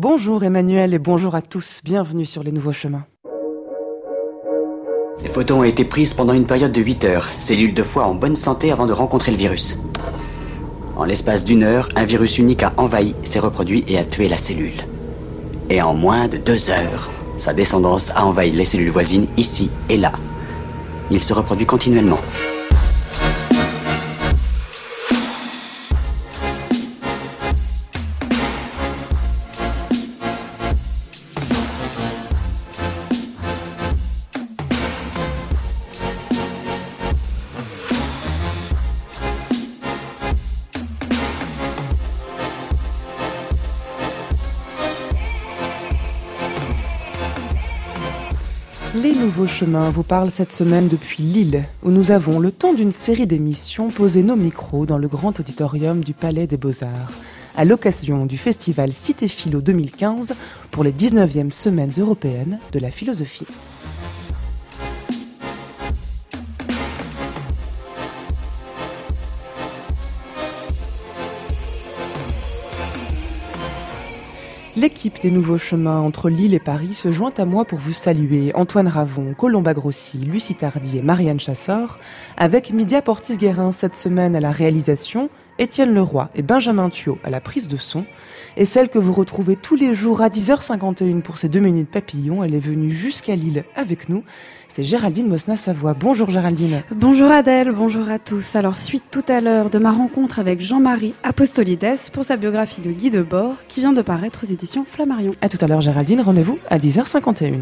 Bonjour Emmanuel et bonjour à tous, bienvenue sur Les Nouveaux Chemins. Ces photos ont été prises pendant une période de 8 heures, cellules de foie en bonne santé avant de rencontrer le virus. En l'espace d'1 heure, un virus unique a envahi, s'est reproduit et a tué la cellule. Et en moins de 2 heures, sa descendance a envahi les cellules voisines ici et là. Il se reproduit continuellement. Les Nouveaux Chemins vous parlent cette semaine depuis Lille, où nous avons, le temps d'une série d'émissions, posé nos micros dans le grand auditorium du Palais des Beaux-Arts, à l'occasion du festival Cité Philo 2015 pour les 19e Semaines européennes de la philosophie. L'équipe des Nouveaux Chemins entre Lille et Paris se joint à moi pour vous saluer. Antoine Ravon, Colomba Grossi, Lucie Tardy et Marianne Chassor, avec Midia Portis-Guérin cette semaine à la réalisation, Étienne Leroy et Benjamin Thuot à la prise de son, et celle que vous retrouvez tous les jours à 10h51 pour ces 2 minutes papillons. Elle est venue jusqu'à Lille avec nous. C'est Géraldine Mosna-Savoie. Bonjour Géraldine. Bonjour Adèle, bonjour à tous. Alors suite tout à l'heure de ma rencontre avec Jean-Marie Apostolides pour sa biographie de Guy Debord qui vient de paraître aux éditions Flammarion. À tout à l'heure Géraldine, rendez-vous à 10h51.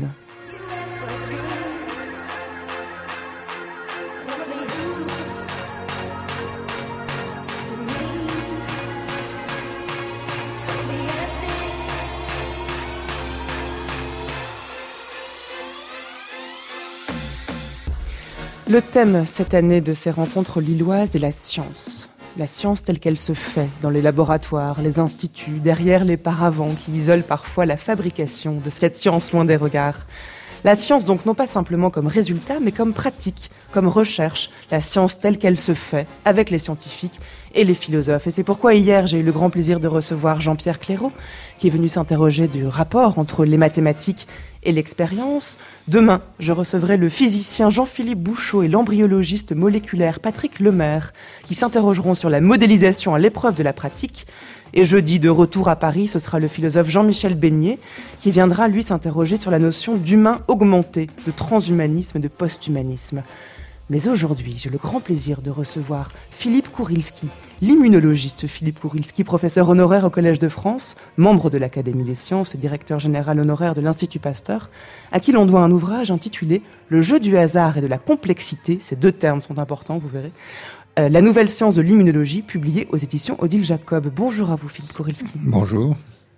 Le thème cette année de ces rencontres lilloises est la science. La science telle qu'elle se fait dans les laboratoires, les instituts, derrière les paravents qui isolent parfois la fabrication de cette science loin des regards. La science donc non pas simplement comme résultat, mais comme pratique, comme recherche, la science telle qu'elle se fait avec les scientifiques et les philosophes. Et c'est pourquoi hier j'ai eu le grand plaisir de recevoir Jean-Pierre Clairaut, qui est venu s'interroger du rapport entre les mathématiques et l'expérience. Demain, je recevrai le physicien Jean-Philippe Bouchot et l'embryologiste moléculaire Patrick Lemaire, qui s'interrogeront sur la modélisation à l'épreuve de la pratique. Et jeudi, de retour à Paris, ce sera le philosophe Jean-Michel Beignet qui viendra, lui, s'interroger sur la notion d'humain augmenté, de transhumanisme et de posthumanisme. Mais aujourd'hui, j'ai le grand plaisir de recevoir Philippe Kourilski, l'immunologiste Philippe Kourilski, professeur honoraire au Collège de France, membre de l'Académie des sciences et directeur général honoraire de l'Institut Pasteur, à qui l'on doit un ouvrage intitulé « Le jeu du hasard et de la complexité », ces 2 termes sont importants, vous verrez, la nouvelle science de l'immunologie, publiée aux éditions Odile Jacob. Bonjour à vous, Philippe Kourilski. Bonjour.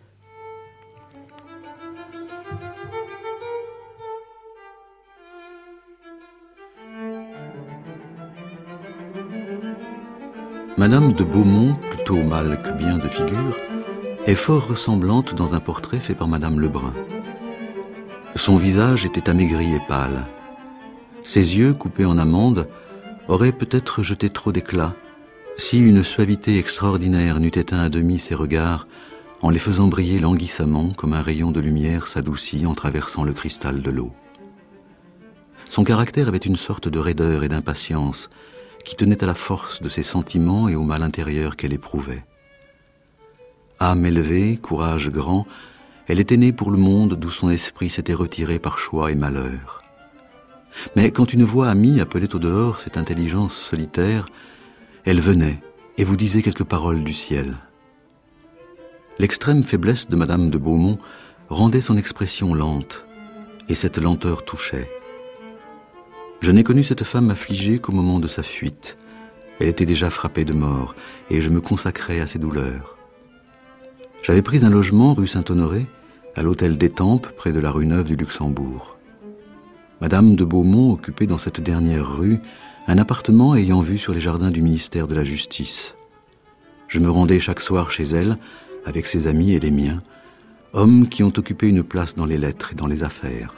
Madame de Beaumont, plutôt mal que bien de figure, est fort ressemblante dans un portrait fait par Madame Lebrun. Son visage était amaigri et pâle. Ses yeux, coupés en amandes, auraient peut-être jeté trop d'éclat si une suavité extraordinaire n'eût éteint à demi ses regards en les faisant briller languissamment comme un rayon de lumière s'adoucit en traversant le cristal de l'eau. Son caractère avait une sorte de raideur et d'impatience qui tenait à la force de ses sentiments et au mal intérieur qu'elle éprouvait. Âme élevée, courage grand, elle était née pour le monde d'où son esprit s'était retiré par choix et malheur. Mais quand une voix amie appelait au dehors cette intelligence solitaire, elle venait et vous disait quelques paroles du ciel. L'extrême faiblesse de Madame de Beaumont rendait son expression lente, et cette lenteur touchait. Je n'ai connu cette femme affligée qu'au moment de sa fuite. Elle était déjà frappée de mort, et je me consacrais à ses douleurs. J'avais pris un logement rue Saint-Honoré, à l'hôtel d'Étampes, près de la rue Neuve du Luxembourg. Madame de Beaumont occupait dans cette dernière rue un appartement ayant vue sur les jardins du ministère de la Justice. Je me rendais chaque soir chez elle, avec ses amis et les miens, hommes qui ont occupé une place dans les lettres et dans les affaires.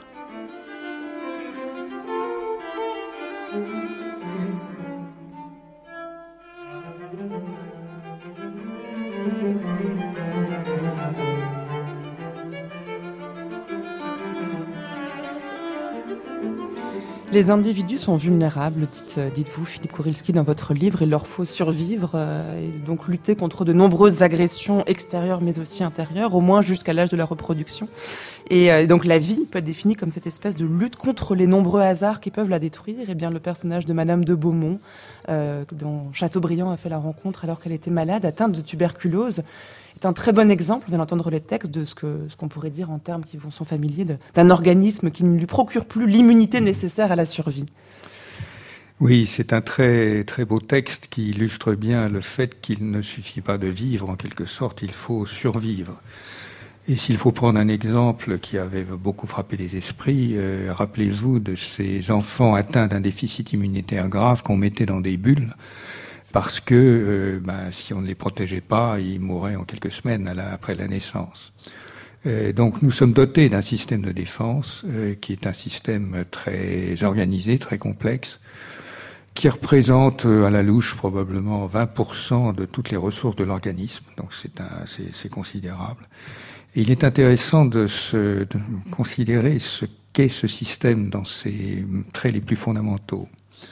Les individus sont vulnérables, dites-vous, Philippe Kurilski, dans votre livre. Il leur faut survivre et donc lutter contre de nombreuses agressions extérieures mais aussi intérieures, au moins jusqu'à l'âge de la reproduction. Et donc la vie peut être définie comme cette espèce de lutte contre les nombreux hasards qui peuvent la détruire. Et bien le personnage de Madame de Beaumont, dont Chateaubriand a fait la rencontre alors qu'elle était malade, atteinte de tuberculose, est un très bon exemple, on vient d'entendre les textes, de ce qu'on pourrait dire en termes qui vous sont familiers, d'un organisme qui ne lui procure plus l'immunité nécessaire à la survie. Oui, c'est un très, très beau texte qui illustre bien le fait qu'il ne suffit pas de vivre, en quelque sorte, il faut survivre. Et s'il faut prendre un exemple qui avait beaucoup frappé les esprits, rappelez-vous de ces enfants atteints d'un déficit immunitaire grave qu'on mettait dans des bulles, parce que si on ne les protégeait pas, ils mourraient en quelques semaines après la naissance. Donc nous sommes dotés d'un système de défense qui est un système très organisé, très complexe, qui représente à la louche probablement 20% de toutes les ressources de l'organisme. Donc c'est considérable. Et il est intéressant de considérer ce qu'est ce système dans ses traits les plus fondamentaux.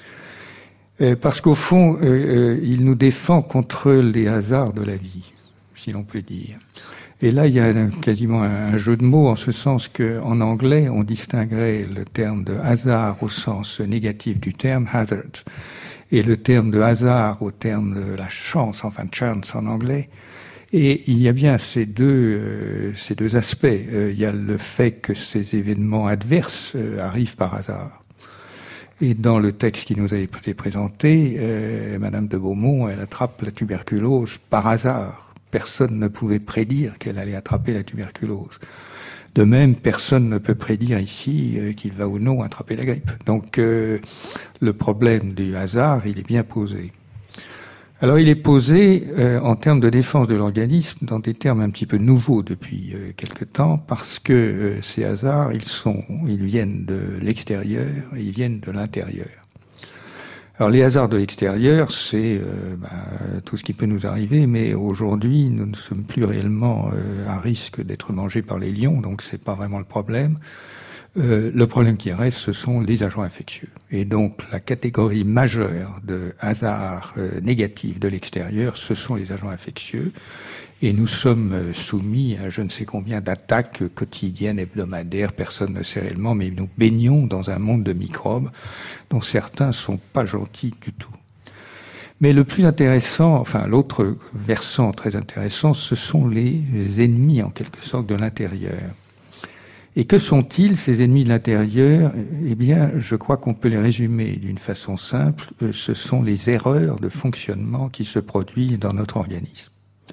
Parce qu'au fond, il nous défend contre les hasards de la vie, si l'on peut dire. Et là, il y a quasiment un jeu de mots, en ce sens qu'en anglais, on distinguerait le terme de hasard au sens négatif du terme, hazard, et le terme de hasard au terme de la chance, enfin chance en anglais. Et il y a bien ces deux aspects. Il y a le fait que ces événements adverses arrivent par hasard. Et dans le texte qui nous a été présenté, Madame de Beaumont, elle attrape la tuberculose par hasard. Personne ne pouvait prédire qu'elle allait attraper la tuberculose. De même, personne ne peut prédire ici qu'il va ou non attraper la grippe. Donc, le problème du hasard, il est bien posé. Alors, il est posé en termes de défense de l'organisme dans des termes un petit peu nouveaux depuis quelque temps, parce que ces hasards, ils viennent de l'extérieur et ils viennent de l'intérieur. Alors, les hasards de l'extérieur, c'est tout ce qui peut nous arriver, mais aujourd'hui, nous ne sommes plus réellement à risque d'être mangés par les lions, donc c'est pas vraiment le problème. Le problème qui reste, ce sont les agents infectieux. Et donc, la catégorie majeure de hasard négatif de l'extérieur, ce sont les agents infectieux. Et nous sommes soumis à je ne sais combien d'attaques quotidiennes, hebdomadaires, personne ne sait réellement, mais nous baignons dans un monde de microbes dont certains sont pas gentils du tout. Mais le plus intéressant, enfin l'autre versant très intéressant, ce sont les ennemis en quelque sorte de l'intérieur. Et que sont-ils, ces ennemis de l'intérieur? Eh bien, je crois qu'on peut les résumer d'une façon simple. Ce sont les erreurs de fonctionnement qui se produisent dans notre organisme.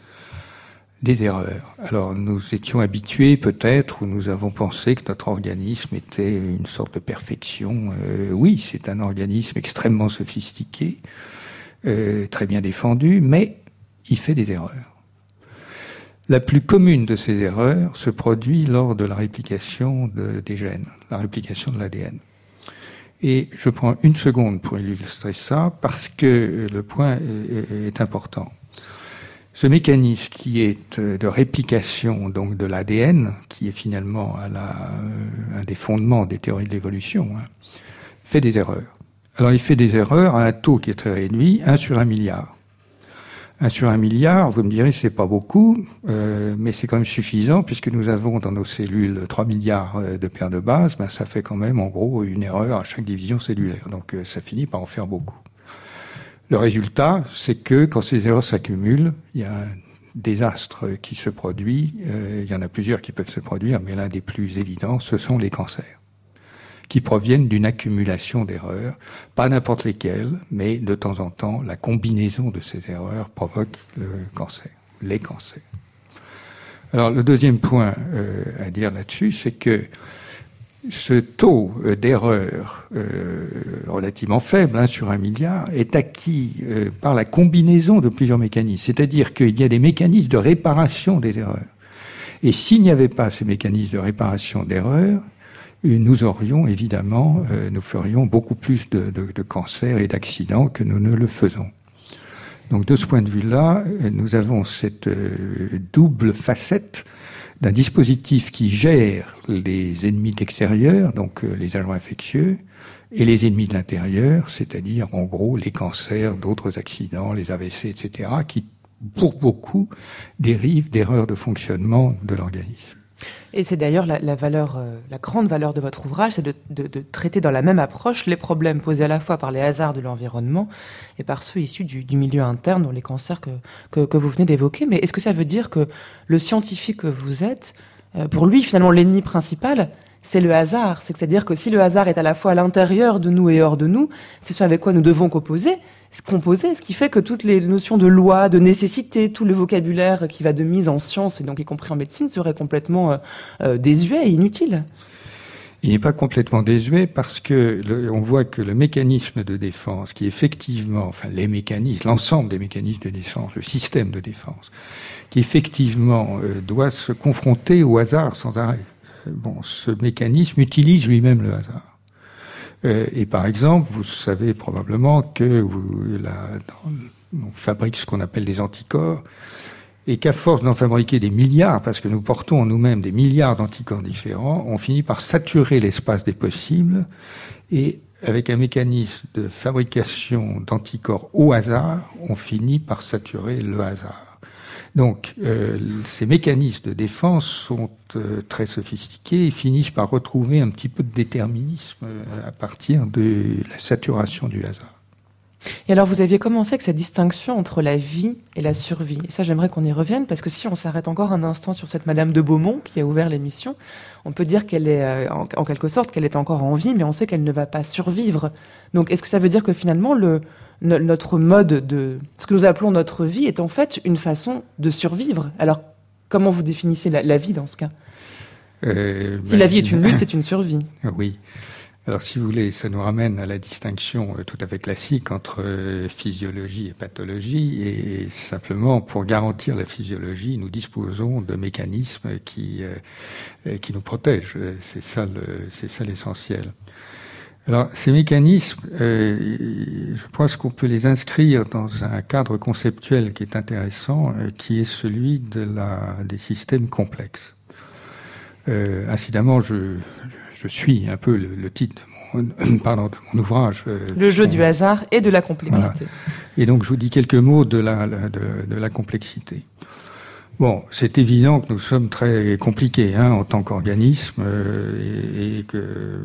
Des erreurs. Alors, nous étions habitués peut-être, ou nous avons pensé que notre organisme était une sorte de perfection. Oui, c'est un organisme extrêmement sophistiqué, très bien défendu, mais il fait des erreurs. La plus commune de ces erreurs se produit lors de la réplication des gènes, la réplication de l'ADN. Et je prends une seconde pour illustrer ça, parce que le point est important. Ce mécanisme qui est de réplication donc de l'ADN, qui est finalement un des fondements des théories de l'évolution, fait des erreurs. Alors il fait des erreurs à un taux qui est très réduit, 1 sur 1 milliard. 1 sur 1 milliard, vous me direz, c'est pas beaucoup, mais c'est quand même suffisant, puisque nous avons dans nos cellules 3 milliards de paires de bases, ça fait quand même en gros une erreur à chaque division cellulaire. Donc ça finit par en faire beaucoup. Le résultat, c'est que quand ces erreurs s'accumulent, il y a un désastre qui se produit. Il y en a plusieurs qui peuvent se produire, mais l'un des plus évidents, ce sont les cancers, qui proviennent d'une accumulation d'erreurs, pas n'importe lesquelles, mais de temps en temps, la combinaison de ces erreurs provoque le cancer, les cancers. Alors, le deuxième point à dire là-dessus, c'est que ce taux d'erreur relativement faible, 1 sur 1 milliard, est acquis par la combinaison de plusieurs mécanismes. C'est-à-dire qu'il y a des mécanismes de réparation des erreurs. Et s'il n'y avait pas ces mécanismes de réparation d'erreurs, nous aurions évidemment, nous ferions beaucoup plus de cancers et d'accidents que nous ne le faisons. Donc de ce point de vue-là, nous avons cette double facette d'un dispositif qui gère les ennemis de l'extérieur, donc les agents infectieux, Et les ennemis de l'intérieur, c'est-à-dire, en gros, les cancers, d'autres accidents, les AVC, etc., qui, pour beaucoup, dérivent d'erreurs de fonctionnement de l'organisme. Et c'est d'ailleurs la grande valeur de votre ouvrage, c'est de traiter dans la même approche les problèmes posés à la fois par les hasards de l'environnement et par ceux issus du milieu interne, dont les cancers que vous venez d'évoquer. Mais est-ce que ça veut dire que le scientifique que vous êtes, pour lui, finalement, l'ennemi principal, c'est le hasard? C'est-à-dire que si le hasard est à la fois à l'intérieur de nous et hors de nous, c'est ce avec quoi nous devons composer, ce qui fait que toutes les notions de loi, de nécessité, tout le vocabulaire qui va de mise en science, et donc y compris en médecine, serait complètement désuet et inutile. Il n'est pas complètement désuet parce que on voit que le mécanisme de défense, qui effectivement, enfin les mécanismes, l'ensemble des mécanismes de défense, le système de défense, qui effectivement doit se confronter au hasard sans arrêt. Ce mécanisme utilise lui-même le hasard. Et par exemple, vous savez probablement que on fabrique ce qu'on appelle des anticorps, et qu'à force d'en fabriquer des milliards, parce que nous portons en nous-mêmes des milliards d'anticorps différents, on finit par saturer l'espace des possibles, et avec un mécanisme de fabrication d'anticorps au hasard, on finit par saturer le hasard. Donc, ces mécanismes de défense sont très sophistiqués et finissent par retrouver un petit peu de déterminisme à partir de la saturation du hasard. Et alors, vous aviez commencé avec cette distinction entre la vie et la survie. Et ça, j'aimerais qu'on y revienne, parce que si on s'arrête encore un instant sur cette Madame de Beaumont qui a ouvert l'émission, on peut dire qu'elle est, en quelque sorte, qu'elle est encore en vie, mais on sait qu'elle ne va pas survivre. Donc, est-ce que ça veut dire que finalement, notre mode ce que nous appelons notre vie est en fait une façon de survivre? Alors, comment vous définissez la vie dans ce cas? Si la vie est une lutte, c'est une survie. Oui. Alors, si vous voulez, ça nous ramène à la distinction tout à fait classique entre physiologie et pathologie. Et simplement, pour garantir la physiologie, nous disposons de mécanismes qui nous protègent. C'est ça l'essentiel. Alors, ces mécanismes, je pense qu'on peut les inscrire dans un cadre conceptuel qui est intéressant, qui est celui des systèmes complexes. Incidemment, je suis un peu le titre de mon ouvrage. Le jeu du hasard et de la complexité. Voilà. Et donc, je vous dis quelques mots de la complexité. Bon, c'est évident que nous sommes très compliqués en tant qu'organisme et que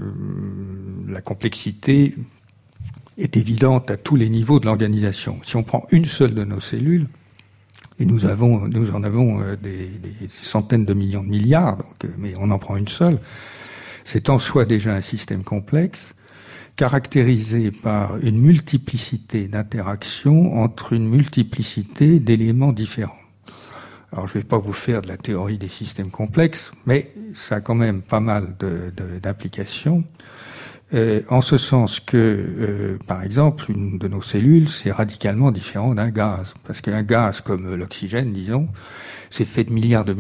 la complexité est évidente à tous les niveaux de l'organisation. Si on prend une seule de nos cellules, et nous en avons des centaines de millions de milliards, mais on en prend une seule, c'est en soi déjà un système complexe, caractérisé par une multiplicité d'interactions entre une multiplicité d'éléments différents. Alors, je ne vais pas vous faire de la théorie des systèmes complexes, mais ça a quand même pas mal d'implications, en ce sens que, par exemple, une de nos cellules, c'est radicalement différent d'un gaz. Parce qu'un gaz, comme l'oxygène, disons, c'est fait de milliards de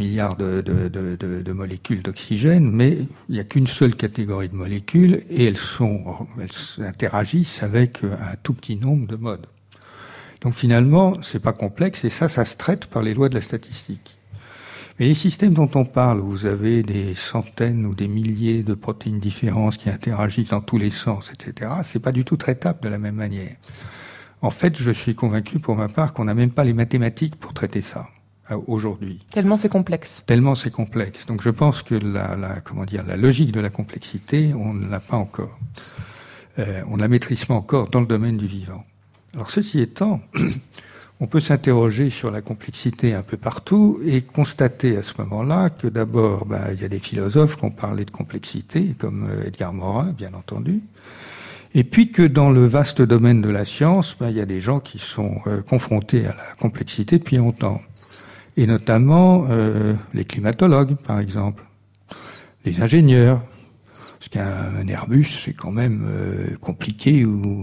molécules d'oxygène, mais il n'y a qu'une seule catégorie de molécules, et elles interagissent avec un tout petit nombre de modes. Donc finalement, c'est pas complexe, et ça se traite par les lois de la statistique. Mais les systèmes dont on parle, où vous avez des centaines ou des milliers de protéines différentes qui interagissent dans tous les sens, etc., c'est pas du tout traitable de la même manière. En fait, je suis convaincu pour ma part qu'on n'a même pas les mathématiques pour traiter ça aujourd'hui. Tellement c'est complexe. Tellement c'est complexe. Donc je pense que la logique de la complexité, on ne l'a pas encore. On ne la maîtrise pas encore dans le domaine du vivant. Alors ceci étant, on peut s'interroger sur la complexité un peu partout et constater à ce moment-là que d'abord, il y a des philosophes qui ont parlé de complexité, comme Edgar Morin, bien entendu, et puis que dans le vaste domaine de la science, il y a des gens qui sont confrontés à la complexité depuis longtemps, et notamment les climatologues, par exemple, les ingénieurs. Parce qu'un Airbus, c'est quand même compliqué,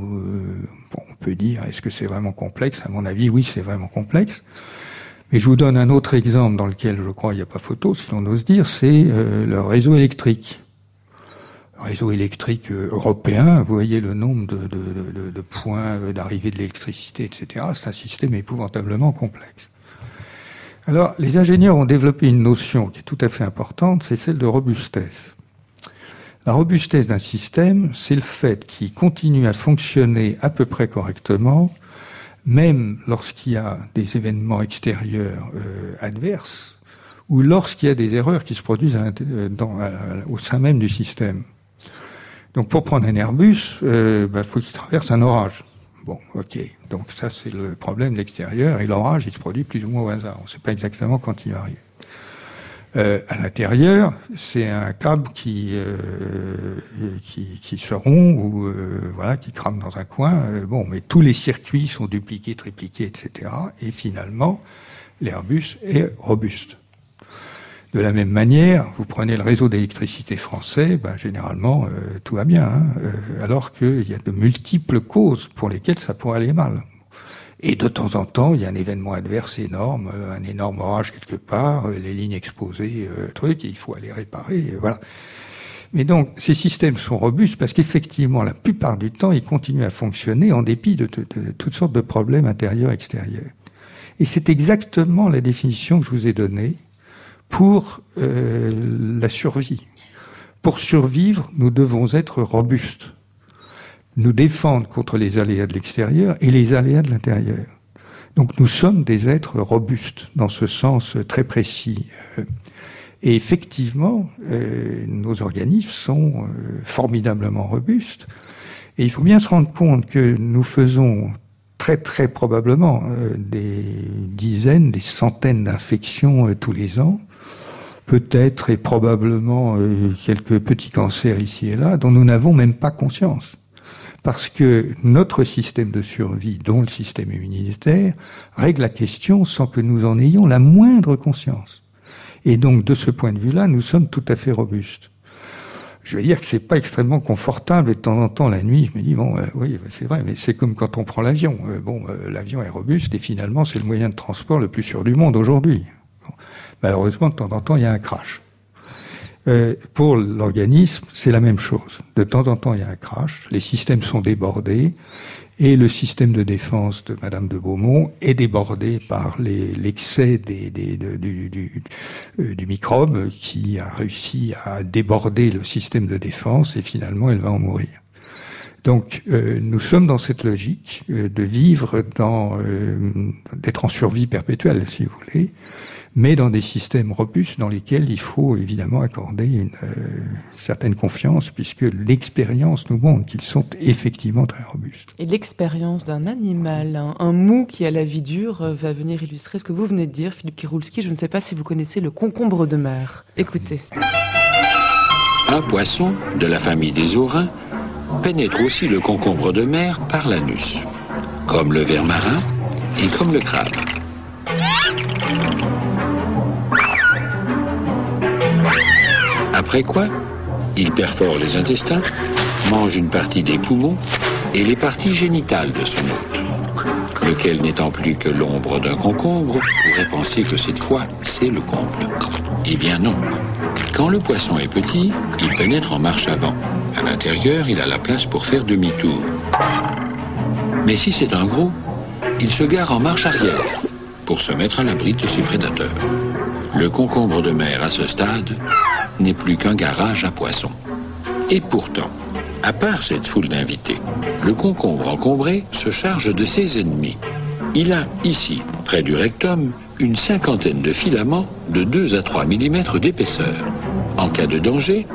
on peut dire, est-ce que c'est vraiment complexe? À mon avis, oui, c'est vraiment complexe. Mais je vous donne un autre exemple dans lequel, je crois, il n'y a pas photo, si l'on ose dire, c'est le réseau électrique. Le réseau électrique européen, vous voyez le nombre de points d'arrivée de l'électricité, etc. C'est un système épouvantablement complexe. Alors, les ingénieurs ont développé une notion qui est tout à fait importante, c'est celle de robustesse. La robustesse d'un système, c'est le fait qu'il continue à fonctionner à peu près correctement, même lorsqu'il y a des événements extérieurs adverses, ou lorsqu'il y a des erreurs qui se produisent au sein même du système. Donc pour prendre un Airbus, faut qu'il traverse un orage. Bon, ok. Donc ça, c'est le problème de l'extérieur. Et l'orage, il se produit plus ou moins au hasard. On ne sait pas exactement quand il va arriver. À l'intérieur, c'est un câble qui se rompt ou qui crame dans un coin. Mais tous les circuits sont dupliqués, tripliqués, etc. Et finalement, l'Airbus est robuste. De la même manière, vous prenez le réseau d'électricité français, généralement tout va bien, alors qu'il y a de multiples causes pour lesquelles ça pourrait aller mal. Et de temps en temps, il y a un événement adverse énorme, un énorme orage quelque part, les lignes exposées, et il faut aller réparer, voilà. Mais donc, ces systèmes sont robustes parce qu'effectivement, la plupart du temps, ils continuent à fonctionner en dépit de toutes sortes de problèmes intérieurs et extérieurs. Et c'est exactement la définition que je vous ai donnée pour la survie. Pour survivre, nous devons être robustes. Nous défendre contre les aléas de l'extérieur et les aléas de l'intérieur. Donc nous sommes des êtres robustes dans ce sens très précis. Et effectivement, nos organismes sont formidablement robustes. Et il faut bien se rendre compte que nous faisons très très probablement des dizaines, des centaines d'infections tous les ans. Peut-être et probablement quelques petits cancers ici et là dont nous n'avons même pas conscience. Parce que notre système de survie, dont le système immunitaire, règle la question sans que nous en ayons la moindre conscience. Et donc, de ce point de vue-là, nous sommes tout à fait robustes. Je veux dire que c'est pas extrêmement confortable, et de temps en temps, la nuit, je me dis, oui, c'est vrai, mais c'est comme quand on prend l'avion. L'avion est robuste, et finalement, c'est le moyen de transport le plus sûr du monde aujourd'hui. Malheureusement, de temps en temps, il y a un crash. Pour l'organisme, c'est la même chose. De temps en temps, il y a un crash, les systèmes sont débordés, et le système de défense de Madame de Beaumont est débordé par l'excès du microbe qui a réussi à déborder le système de défense, et finalement, elle va en mourir. Donc, nous sommes dans cette logique de vivre d'être en survie perpétuelle, si vous voulez, mais dans des systèmes robustes dans lesquels il faut évidemment accorder une certaine confiance, puisque l'expérience nous montre qu'ils sont effectivement très robustes. Et l'expérience d'un animal, un mou qui a la vie dure, va venir illustrer ce que vous venez de dire, Philippe Kiroulski. Je ne sais pas si vous connaissez le concombre de mer. Écoutez. Un poisson de la famille des aurins pénètre aussi le concombre de mer par l'anus, comme le ver marin et comme le crabe. Après quoi, il perfore les intestins, mange une partie des poumons et les parties génitales de son hôte, lequel n'étant plus que l'ombre d'un concombre, pourrait penser que cette fois, c'est le comble. Eh bien non. Quand le poisson est petit, il pénètre en marche avant. À l'intérieur, il a la place pour faire demi-tour. Mais si c'est un gros, il se gare en marche arrière pour se mettre à l'abri de ses prédateurs. Le concombre de mer à ce stade n'est plus qu'un garage à poissons. Et pourtant, à part cette foule d'invités, le concombre encombré se charge de ses ennemis. Il a ici, près du rectum, une cinquantaine de filaments de 2 à 3 mm d'épaisseur. En cas de danger,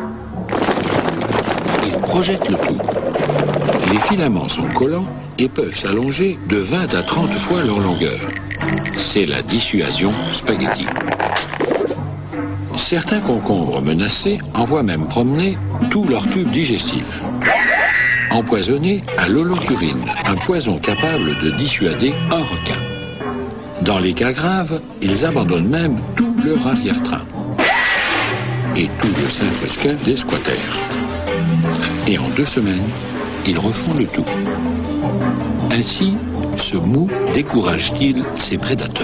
il projette le tout. Les filaments sont collants et peuvent s'allonger de 20 à 30 fois leur longueur. C'est la dissuasion spaghetti. Certains concombres menacés envoient même promener tout leur tube digestif. Empoisonnés à l'holothurine, un poison capable de dissuader un requin. Dans les cas graves, ils abandonnent même tout leur arrière-train. Et tout le Saint-Frusquin des squatters. Et en 2 semaines, ils refont le tout. Ainsi, ce mou décourage-t-il ses prédateurs?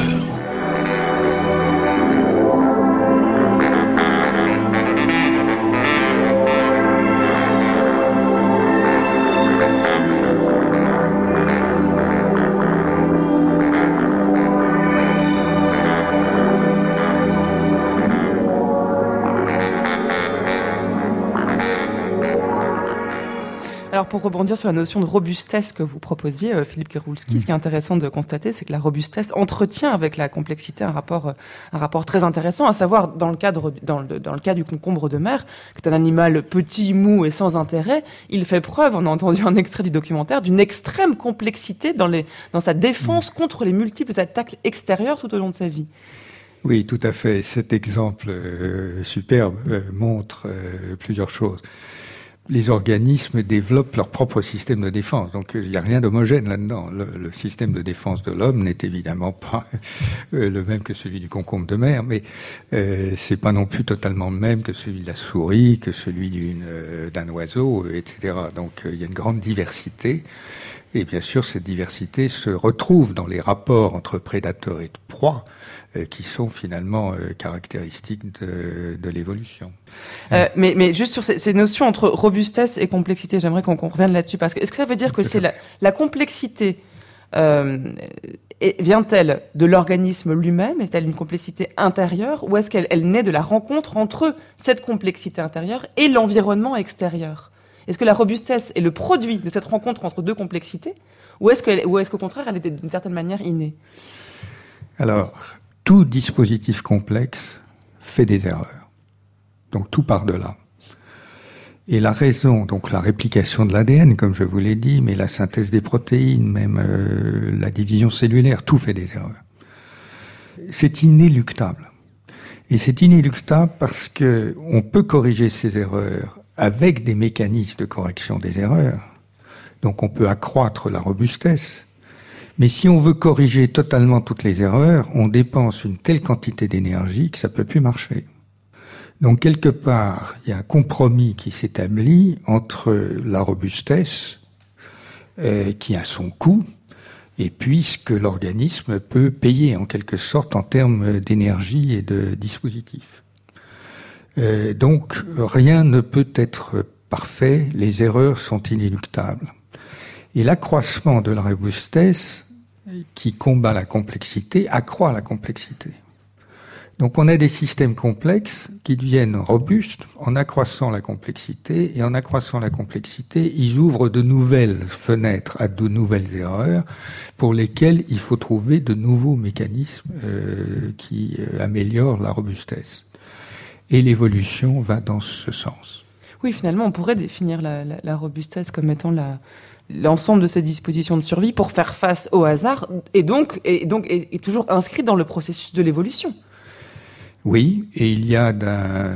pour rebondir sur la notion de robustesse que vous proposiez, Philippe Kierulski, ce qui est intéressant de constater, c'est que la robustesse entretient avec la complexité un rapport très intéressant, à savoir dans le cas du concombre de mer, qui est un animal petit, mou et sans intérêt, il fait preuve, on a entendu un extrait du documentaire, d'une extrême complexité dans sa défense contre les multiples attaques extérieures tout au long de sa vie. Oui, tout à fait. Cet exemple superbe montre plusieurs choses. Les organismes développent leur propre système de défense, donc il n'y a rien d'homogène là-dedans. Le système de défense de l'homme n'est évidemment pas le même que celui du concombre de mer, mais c'est pas non plus totalement le même que celui de la souris, que celui d'un oiseau, etc. Donc il y a une grande diversité. Et bien sûr, cette diversité se retrouve dans les rapports entre prédateurs et de proie, qui sont finalement caractéristiques de l'évolution. Mais juste sur ces notions entre robustesse et complexité, j'aimerais qu'on revienne là-dessus, parce que est-ce que ça veut dire que c'est la complexité vient-elle de l'organisme lui-même? Est-elle une complexité intérieure, ou est-ce qu'elle naît de la rencontre entre cette complexité intérieure et l'environnement extérieur? Est-ce que la robustesse est le produit de cette rencontre entre deux complexités, ou est-ce qu'au contraire, elle est d'une certaine manière innée? Alors, tout dispositif complexe fait des erreurs. Donc tout part de là. Et la raison, donc la réplication de l'ADN, comme je vous l'ai dit, mais la synthèse des protéines, même la division cellulaire, tout fait des erreurs. C'est inéluctable. Et c'est inéluctable parce que on peut corriger ces erreurs avec des mécanismes de correction des erreurs. Donc on peut accroître la robustesse. Mais si on veut corriger totalement toutes les erreurs, on dépense une telle quantité d'énergie que ça peut plus marcher. Donc quelque part, il y a un compromis qui s'établit entre la robustesse, qui a son coût, et puis ce que l'organisme peut payer en quelque sorte en termes d'énergie et de dispositifs. Donc rien ne peut être parfait, les erreurs sont inéluctables. Et l'accroissement de la robustesse, qui combat la complexité, accroît la complexité. Donc on a des systèmes complexes qui deviennent robustes en accroissant la complexité, et en accroissant la complexité, ils ouvrent de nouvelles fenêtres à de nouvelles erreurs pour lesquelles il faut trouver de nouveaux mécanismes qui améliorent la robustesse. Et l'évolution va dans ce sens. Oui, finalement, on pourrait définir la robustesse comme étant l'ensemble de ces dispositions de survie pour faire face au hasard, et toujours inscrit dans le processus de l'évolution. Oui, et il y a là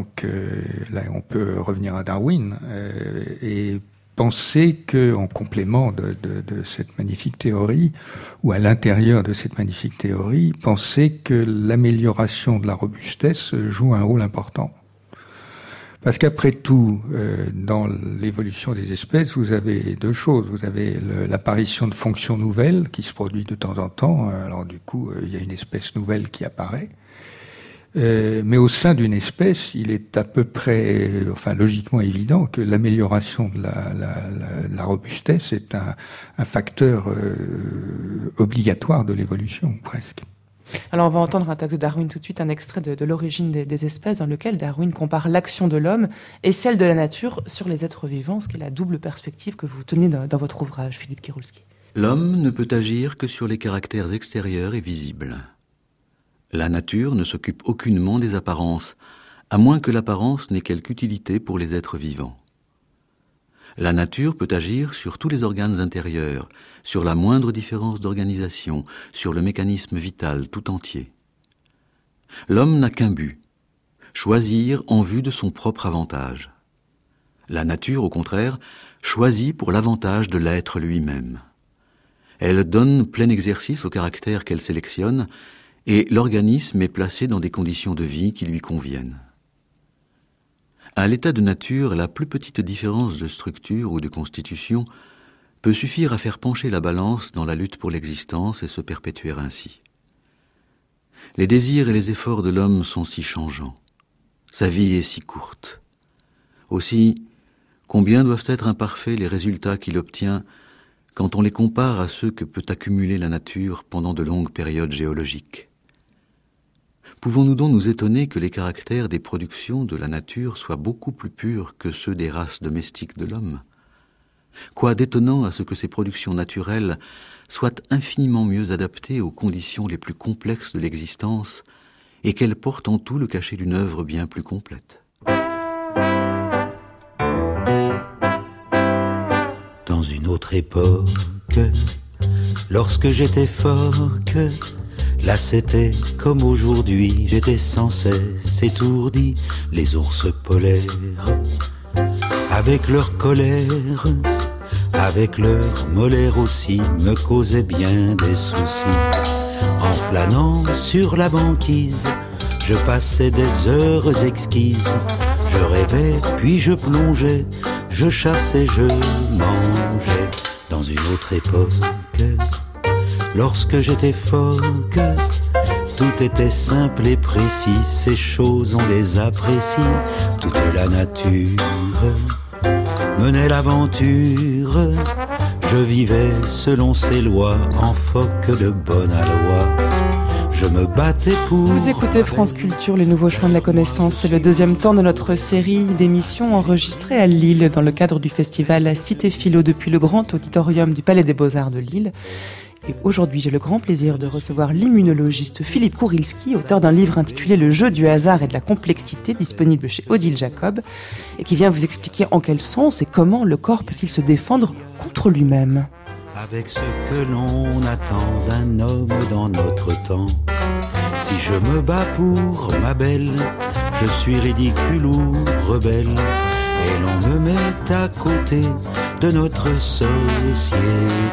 on peut revenir à Darwin et penser que, en complément de cette magnifique théorie, ou à l'intérieur de cette magnifique théorie, penser que l'amélioration de la robustesse joue un rôle important. Parce qu'après tout, dans l'évolution des espèces, vous avez deux choses. Vous avez l'apparition de fonctions nouvelles qui se produit de temps en temps. Alors du coup, il y a une espèce nouvelle qui apparaît. Mais au sein d'une espèce, il est à peu près, logiquement évident que l'amélioration de la robustesse est un facteur obligatoire de l'évolution, presque. Alors on va entendre un texte de Darwin tout de suite, un extrait de l'origine des espèces, dans lequel Darwin compare l'action de l'homme et celle de la nature sur les êtres vivants, ce qui est la double perspective que vous tenez dans votre ouvrage, Philippe Kierulski. L'homme ne peut agir que sur les caractères extérieurs et visibles. La nature ne s'occupe aucunement des apparences, à moins que l'apparence n'ait quelque utilité pour les êtres vivants. La nature peut agir sur tous les organes intérieurs, sur la moindre différence d'organisation, sur le mécanisme vital tout entier. L'homme n'a qu'un but, choisir en vue de son propre avantage. La nature, au contraire, choisit pour l'avantage de l'être lui-même. Elle donne plein exercice au caractère qu'elle sélectionne, et l'organisme est placé dans des conditions de vie qui lui conviennent. À l'état de nature, la plus petite différence de structure ou de constitution peut suffire à faire pencher la balance dans la lutte pour l'existence et se perpétuer ainsi. Les désirs et les efforts de l'homme sont si changeants. Sa vie est si courte. Aussi, combien doivent être imparfaits les résultats qu'il obtient quand on les compare à ceux que peut accumuler la nature pendant de longues périodes géologiques. Pouvons-nous donc nous étonner que les caractères des productions de la nature soient beaucoup plus purs que ceux des races domestiques de l'homme? Quoi d'étonnant à ce que ces productions naturelles soient infiniment mieux adaptées aux conditions les plus complexes de l'existence et qu'elles portent en tout le cachet d'une œuvre bien plus complète. Dans une autre époque, lorsque j'étais phoque, là c'était comme aujourd'hui, j'étais sans cesse étourdi. Les ours polaires, avec leur colère, avec leur molaire aussi, me causaient bien des soucis. En flânant sur la banquise, je passais des heures exquises. Je rêvais, puis je plongeais, je chassais, je mangeais. Dans une autre époque, lorsque j'étais phoque, tout était simple et précis. Ces choses on les apprécie. Toute la nature menait l'aventure. Je vivais selon ses lois, en phoque de bonne aloi. Je me battais pour... Vous écoutez France Culture, les nouveaux chemins de la connaissance. C'est le deuxième temps de notre série d'émissions enregistrées à Lille dans le cadre du festival Cité Philo depuis le grand auditorium du Palais des Beaux-Arts de Lille. Et aujourd'hui, j'ai le grand plaisir de recevoir l'immunologiste Philippe Kourilski, auteur d'un livre intitulé Le jeu du hasard et de la complexité, disponible chez Odile Jacob, et qui vient vous expliquer en quel sens et comment le corps peut-il se défendre contre lui-même. Avec ce que l'on attend d'un homme dans notre temps. Si je me bats pour ma belle, je suis ridicule ou rebelle, et l'on me met à côté de notre société.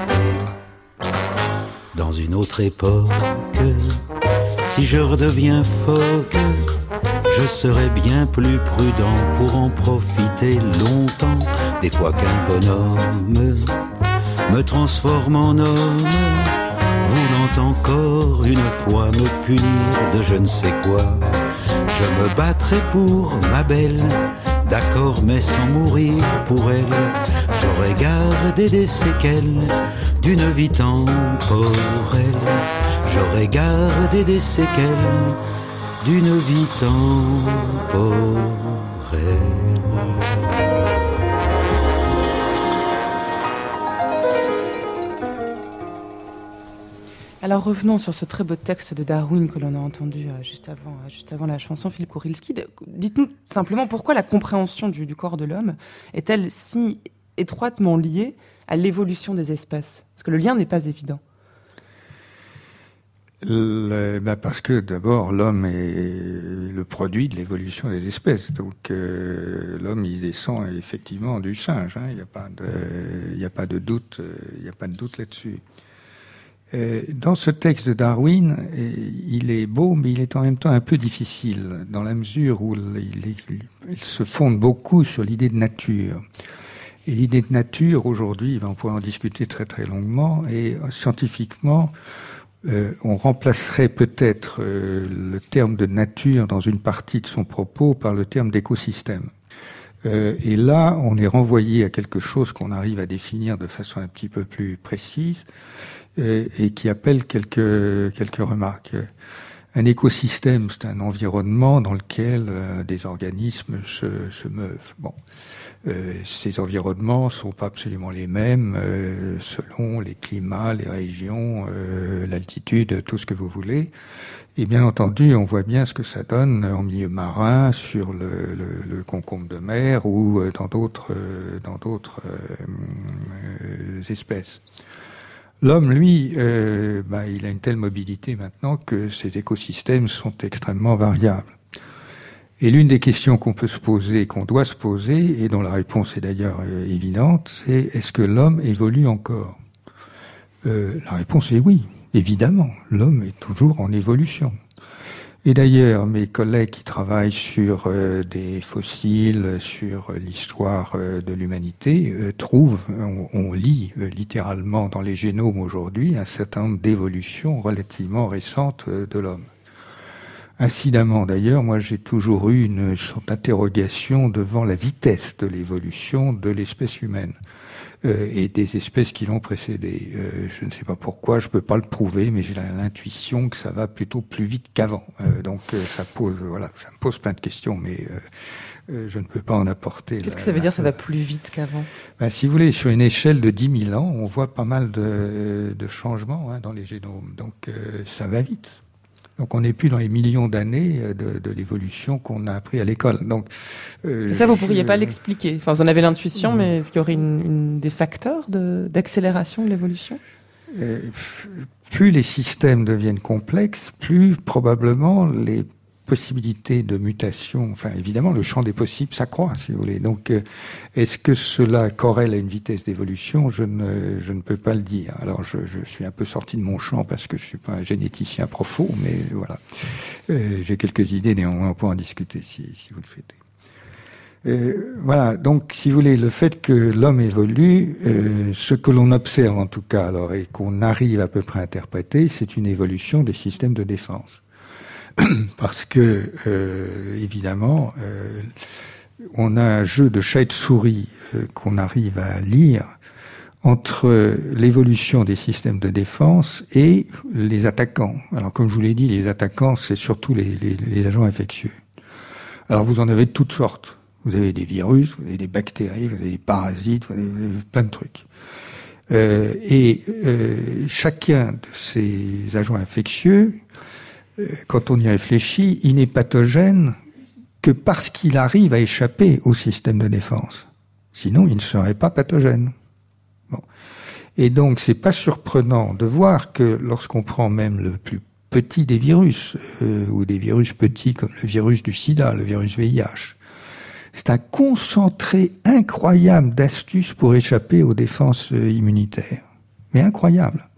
Dans une autre époque, si je redeviens phoque, je serai bien plus prudent pour en profiter longtemps. Des fois qu'un bonhomme me transforme en homme, voulant encore une fois me punir de je ne sais quoi. Je me battrai pour ma belle, d'accord, mais sans mourir pour elle. J'aurais gardé des séquelles d'une vie temporelle. J'aurais gardé des séquelles d'une vie temporelle. Alors revenons sur ce très beau texte de Darwin que l'on a entendu juste avant la chanson, Philippe Kourilski. Dites-nous simplement pourquoi la compréhension du corps de l'homme est-elle si étroitement liée à l'évolution des espèces ? Parce que le lien n'est pas évident. Parce que d'abord l'homme est le produit de l'évolution des espèces. Donc l'homme il descend effectivement du singe. Il n'y a pas de doute là-dessus. Dans ce texte de Darwin, il est beau, mais il est en même temps un peu difficile, dans la mesure où il se fonde beaucoup sur l'idée de nature. Et l'idée de nature, aujourd'hui, on pourrait en discuter très très longuement, et scientifiquement, on remplacerait peut-être le terme de nature dans une partie de son propos par le terme d'écosystème. Et là, on est renvoyé à quelque chose qu'on arrive à définir de façon un petit peu plus précise, et qui appelle quelques remarques. Un écosystème, c'est un environnement dans lequel des organismes se meuvent. Bon, ces environnements sont pas absolument les mêmes selon les climats, les régions, l'altitude, tout ce que vous voulez. Et bien entendu, on voit bien ce que ça donne en milieu marin, sur le concombre de mer ou dans d'autres espèces. L'homme, lui, il a une telle mobilité maintenant que ces écosystèmes sont extrêmement variables. Et l'une des questions qu'on peut se poser, qu'on doit se poser, et dont la réponse est d'ailleurs évidente, c'est est-ce que l'homme évolue encore ? La réponse est oui, évidemment. L'homme est toujours en évolution. Et d'ailleurs, mes collègues qui travaillent sur des fossiles, sur l'histoire de l'humanité, trouvent, on lit littéralement dans les génomes aujourd'hui, un certain nombre d'évolutions relativement récentes de l'homme. Incidemment d'ailleurs, moi j'ai toujours eu une sorte d'interrogation devant la vitesse de l'évolution de l'espèce humaine. et des espèces qui l'ont précédé. Je ne sais pas pourquoi, je peux pas le prouver, mais j'ai l'intuition que ça va plutôt plus vite qu'avant. Donc ça me pose plein de questions, mais je ne peux pas en apporter. Qu'est-ce que ça veut dire, ça va plus vite qu'avant? Si vous voulez, sur une échelle de 10 000 ans, on voit pas mal de changements dans les génomes. Donc ça va vite. Donc on n'est plus dans les millions d'années de l'évolution qu'on a appris à l'école. Donc et ça, vous pourriez pas l'expliquer. Enfin, vous en avez l'intuition, mais est-ce qu'il y aurait des facteurs d'accélération de l'évolution? Plus les systèmes deviennent complexes, plus probablement les possibilités de mutation, enfin évidemment le champ des possibles s'accroît, si vous voulez. Donc est-ce que cela corrèle à une vitesse d'évolution? Je ne peux pas le dire. Alors je suis un peu sorti de mon champ parce que je suis pas un généticien profond, mais voilà. J'ai quelques idées, néanmoins on peut en discuter si vous le souhaitez. Voilà, donc si vous voulez, le fait que l'homme évolue, ce que l'on observe en tout cas, alors, et qu'on arrive à peu près à interpréter, c'est une évolution des systèmes de défense. Parce que, évidemment, on a un jeu de chat et de souris qu'on arrive à lire entre l'évolution des systèmes de défense et les attaquants. Alors, comme je vous l'ai dit, les attaquants, c'est surtout les agents infectieux. Alors, vous en avez de toutes sortes. Vous avez des virus, vous avez des bactéries, vous avez des parasites, vous avez plein de trucs. Chacun de ces agents infectieux, quand on y réfléchit, il n'est pathogène que parce qu'il arrive à échapper au système de défense. Sinon, il ne serait pas pathogène. Bon. Et donc, c'est pas surprenant de voir que lorsqu'on prend même le plus petit des virus, ou des virus petits comme le virus du sida, le virus VIH, c'est un concentré incroyable d'astuces pour échapper aux défenses immunitaires. Mais incroyable.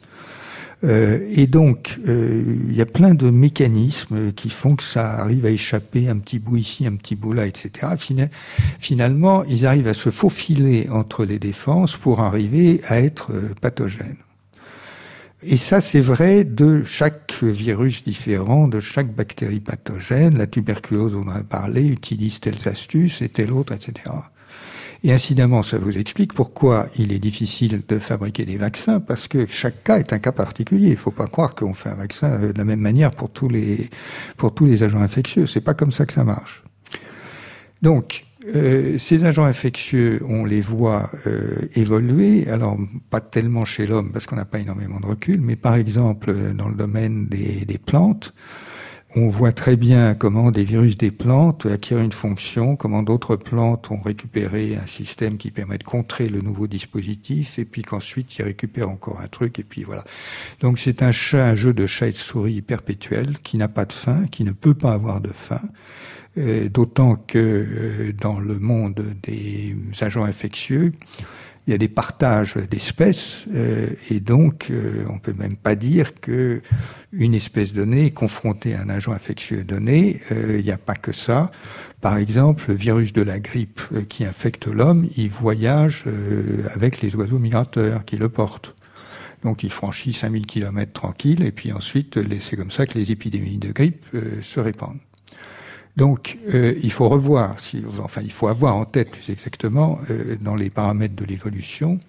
Et donc, il y a plein de mécanismes qui font que ça arrive à échapper un petit bout ici, un petit bout là, etc. Finalement, ils arrivent à se faufiler entre les défenses pour arriver à être pathogènes. Et ça, c'est vrai de chaque virus différent, de chaque bactérie pathogène. La tuberculose, on en a parlé, utilise telles astuces et telle autre, etc. Et incidemment, ça vous explique pourquoi il est difficile de fabriquer des vaccins, parce que chaque cas est un cas particulier. Il ne faut pas croire qu'on fait un vaccin de la même manière pour tous les agents infectieux. C'est pas comme ça que ça marche. Donc, ces agents infectieux, on les voit évoluer. Alors, pas tellement chez l'homme, parce qu'on n'a pas énormément de recul, mais par exemple, dans le domaine des plantes, on voit très bien comment des virus des plantes acquièrent une fonction, comment d'autres plantes ont récupéré un système qui permet de contrer le nouveau dispositif, et puis qu'ensuite ils récupèrent encore un truc, et puis voilà. Donc c'est un jeu de chat et de souris perpétuel qui n'a pas de fin, qui ne peut pas avoir de fin, d'autant que dans le monde des agents infectieux, il y a des partages d'espèces, et donc on peut même pas dire que une espèce donnée est confrontée à un agent infectieux donné. Il n'y a pas que ça. Par exemple, le virus de la grippe qui infecte l'homme, il voyage avec les oiseaux migrateurs qui le portent. Donc il franchit 5000 km tranquille, et puis ensuite c'est comme ça que les épidémies de grippe se répandent. Donc, il faut revoir, il faut avoir en tête plus exactement, dans les paramètres de l'évolution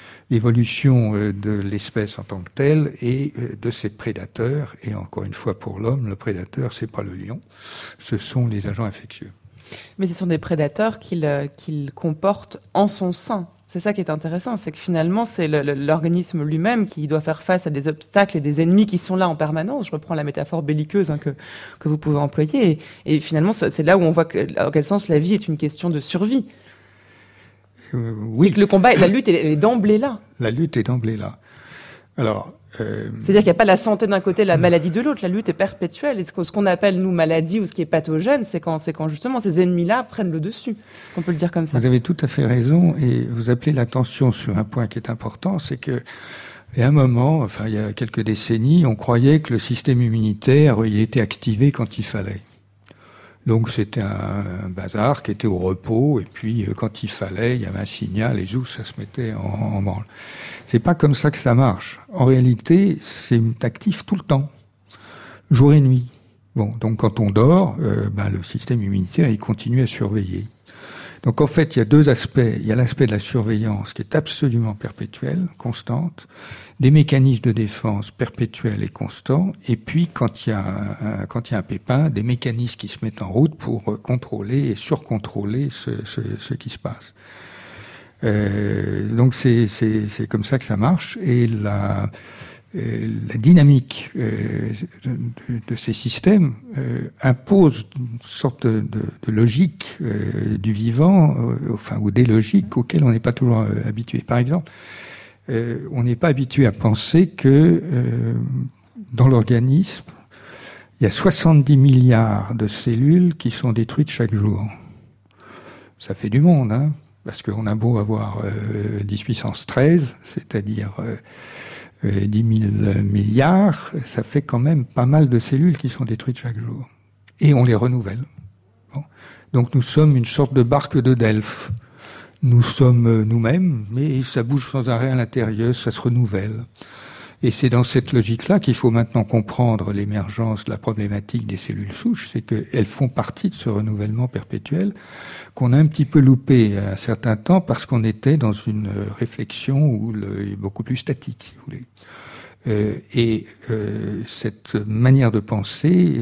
de l'espèce en tant que telle et de ses prédateurs. Et encore une fois, pour l'homme, le prédateur, c'est pas le lion, ce sont les agents infectieux. Mais ce sont des prédateurs qu'il comporte en son sein. C'est ça qui est intéressant, c'est que finalement, c'est l'organisme lui-même qui doit faire face à des obstacles et des ennemis qui sont là en permanence. Je reprends la métaphore belliqueuse que vous pouvez employer. Et finalement, c'est là où on voit en quel sens la vie est une question de survie. Oui. C'est que le combat, la lutte, elle est d'emblée là. La lutte est d'emblée là. Alors, c'est-à-dire qu'il n'y a pas la santé d'un côté, la maladie de l'autre. La lutte est perpétuelle. Et ce qu'on appelle, nous, maladie ou ce qui est pathogène, c'est quand justement ces ennemis-là prennent le dessus. On peut le dire comme ça. Vous avez tout à fait raison. Et vous appelez l'attention sur un point qui est important, c'est que, il y a un moment, il y a quelques décennies, on croyait que le système immunitaire, il était activé quand il fallait. Donc c'était un bazar qui était au repos, et puis quand il fallait, il y avait un signal, et ça se mettait en branle. C'est pas comme ça que ça marche. En réalité, c'est actif tout le temps, jour et nuit. Bon, donc quand on dort, le système immunitaire, il continue à surveiller. Donc en fait, il y a deux aspects. Il y a l'aspect de la surveillance qui est absolument perpétuelle, constante, des mécanismes de défense perpétuels et constants, et puis quand il y a un pépin, des mécanismes qui se mettent en route pour contrôler et surcontrôler ce qui se passe. Donc c'est comme ça que ça marche, et la dynamique de ces systèmes impose une sorte de logique du vivant, ou des logiques auxquelles on n'est pas toujours habitué. Par exemple, on n'est pas habitué à penser que dans l'organisme, il y a 70 milliards de cellules qui sont détruites chaque jour. Ça fait du monde, hein, parce qu'on a beau avoir 10 puissance 13, c'est-à-dire 10 000 milliards, ça fait quand même pas mal de cellules qui sont détruites chaque jour. Et on les renouvelle. Bon. Donc nous sommes une sorte de barque de Delphes. Nous sommes nous-mêmes, mais ça bouge sans arrêt à l'intérieur, ça se renouvelle. Et c'est dans cette logique-là qu'il faut maintenant comprendre l'émergence de la problématique des cellules souches, c'est qu'elles font partie de ce renouvellement perpétuel qu'on a un petit peu loupé à un certain temps parce qu'on était dans une réflexion beaucoup plus statique, si vous voulez. Cette manière de penser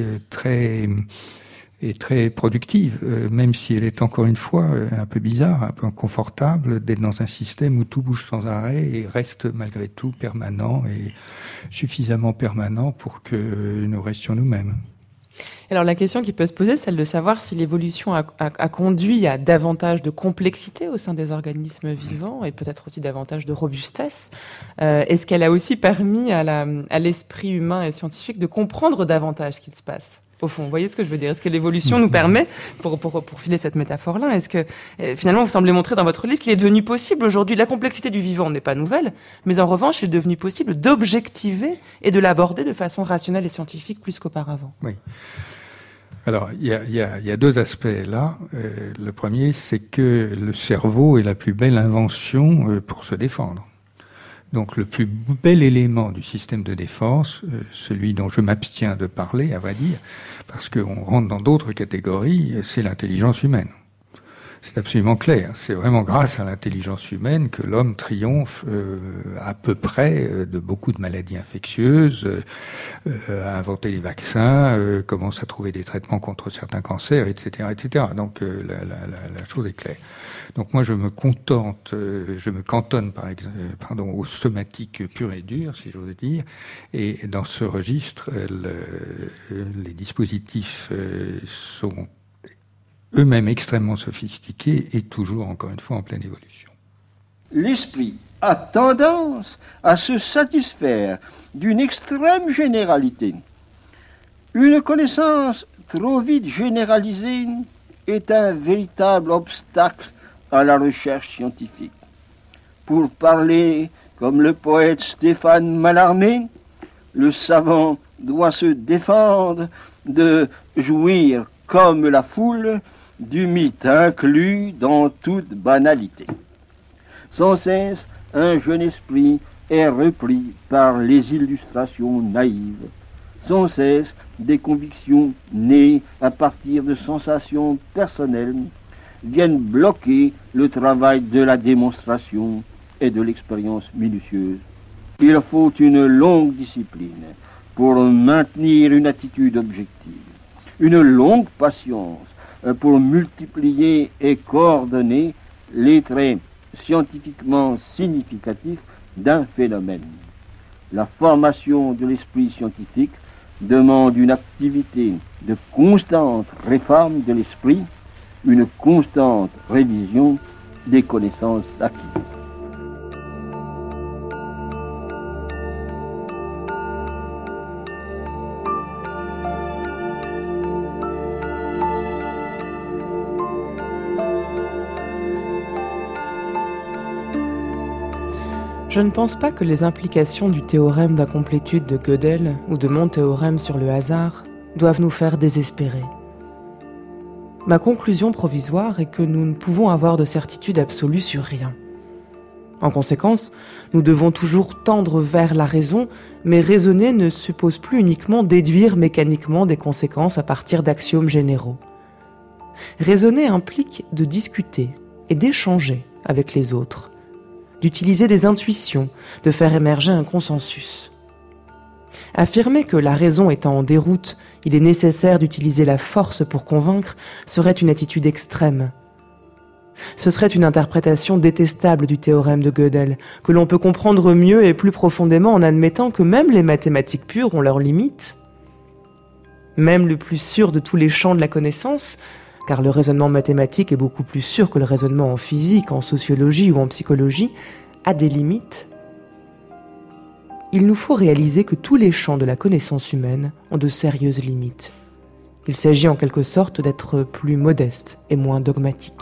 est très productive, même si elle est encore une fois un peu bizarre, un peu inconfortable d'être dans un système où tout bouge sans arrêt et reste malgré tout permanent et suffisamment permanent pour que nous restions nous-mêmes. Alors la question qui peut se poser, c'est celle de savoir si l'évolution a conduit à davantage de complexité au sein des organismes vivants et peut-être aussi davantage de robustesse. Est-ce qu'elle a aussi permis à l'esprit humain et scientifique de comprendre davantage ce qu'il se passe ? Au fond, vous voyez ce que je veux dire? Est-ce que l'évolution nous permet, pour filer cette métaphore-là, est-ce que finalement vous semblez montrer dans votre livre qu'il est devenu possible aujourd'hui, la complexité du vivant n'est pas nouvelle, mais en revanche il est devenu possible d'objectiver et de l'aborder de façon rationnelle et scientifique plus qu'auparavant? Oui. Alors, il y a deux aspects là. Le premier, c'est que le cerveau est la plus belle invention pour se défendre. Donc le plus bel élément du système de défense, celui dont je m'abstiens de parler, à vrai dire, parce qu'on rentre dans d'autres catégories, c'est l'intelligence humaine. C'est absolument clair. C'est vraiment grâce à l'intelligence humaine que l'homme triomphe à peu près de beaucoup de maladies infectieuses, a inventé les vaccins, commence à trouver des traitements contre certains cancers, etc., etc. Donc la chose est claire. Donc moi je me cantonne au somatique pur et dur, si j'ose dire, et dans ce registre, les dispositifs sont eux-mêmes extrêmement sophistiqués et toujours, encore une fois, en pleine évolution. L'esprit a tendance à se satisfaire d'une extrême généralité. Une connaissance trop vite généralisée est un véritable obstacle à la recherche scientifique. Pour parler comme le poète Stéphane Mallarmé, le savant doit se défendre de jouir comme la foule du mythe inclus dans toute banalité. Sans cesse, un jeune esprit est repris par les illustrations naïves. Sans cesse, des convictions nées à partir de sensations personnelles viennent bloquer le travail de la démonstration et de l'expérience minutieuse. Il faut une longue discipline pour maintenir une attitude objective, une longue patience pour multiplier et coordonner les traits scientifiquement significatifs d'un phénomène. La formation de l'esprit scientifique demande une activité de constante réforme de l'esprit, une constante révision des connaissances acquises. Je ne pense pas que les implications du théorème d'incomplétude de Gödel ou de mon théorème sur le hasard doivent nous faire désespérer. Ma conclusion provisoire est que nous ne pouvons avoir de certitude absolue sur rien. En conséquence, nous devons toujours tendre vers la raison, mais raisonner ne suppose plus uniquement déduire mécaniquement des conséquences à partir d'axiomes généraux. Raisonner implique de discuter et d'échanger avec les autres, d'utiliser des intuitions, de faire émerger un consensus. Affirmer que la raison étant en déroute, il est nécessaire d'utiliser la force pour convaincre serait une attitude extrême. Ce serait une interprétation détestable du théorème de Gödel, que l'on peut comprendre mieux et plus profondément en admettant que même les mathématiques pures ont leurs limites. Même le plus sûr de tous les champs de la connaissance, car le raisonnement mathématique est beaucoup plus sûr que le raisonnement en physique, en sociologie ou en psychologie, a des limites. Il nous faut réaliser que tous les champs de la connaissance humaine ont de sérieuses limites. Il s'agit en quelque sorte d'être plus modeste et moins dogmatique.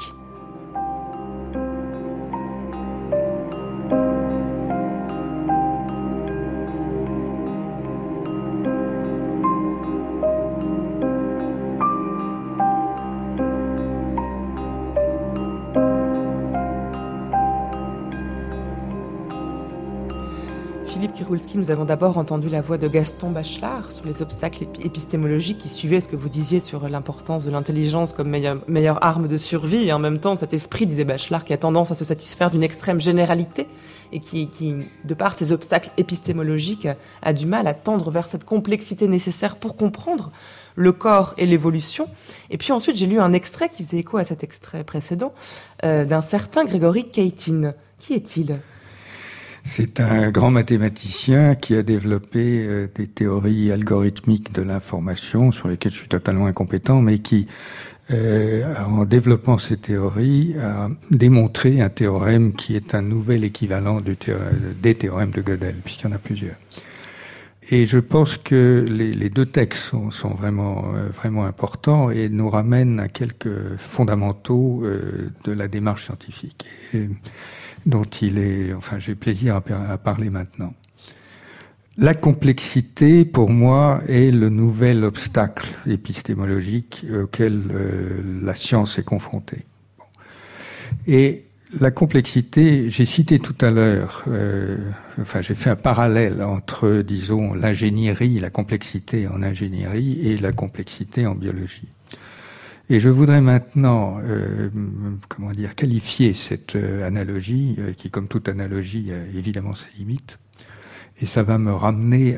Philippe Kiroulski, nous avons d'abord entendu la voix de Gaston Bachelard sur les obstacles épistémologiques qui suivaient ce que vous disiez sur l'importance de l'intelligence comme meilleure arme de survie. Et en même temps, cet esprit, disait Bachelard, qui a tendance à se satisfaire d'une extrême généralité et qui, de par ces obstacles épistémologiques, a du mal à tendre vers cette complexité nécessaire pour comprendre le corps et l'évolution. Et puis ensuite, j'ai lu un extrait qui faisait écho à cet extrait précédent d'un certain Grégory Keitin. Qui est-il ? C'est un grand mathématicien qui a développé des théories algorithmiques de l'information sur lesquelles je suis totalement incompétent, mais qui, en développant ces théories, a démontré un théorème qui est un nouvel équivalent des théorèmes de Gödel, puisqu'il y en a plusieurs. Et je pense que les deux textes sont vraiment importants et nous ramènent à quelques fondamentaux de la démarche scientifique. Dont j'ai plaisir à parler maintenant. La complexité, pour moi, est le nouvel obstacle épistémologique auquel la science est confrontée. Et la complexité, j'ai cité tout à l'heure, j'ai fait un parallèle entre, disons, l'ingénierie, la complexité en ingénierie et la complexité en biologie. Et je voudrais maintenant, qualifier cette analogie, qui, comme toute analogie, a évidemment ses limites. Et ça va me ramener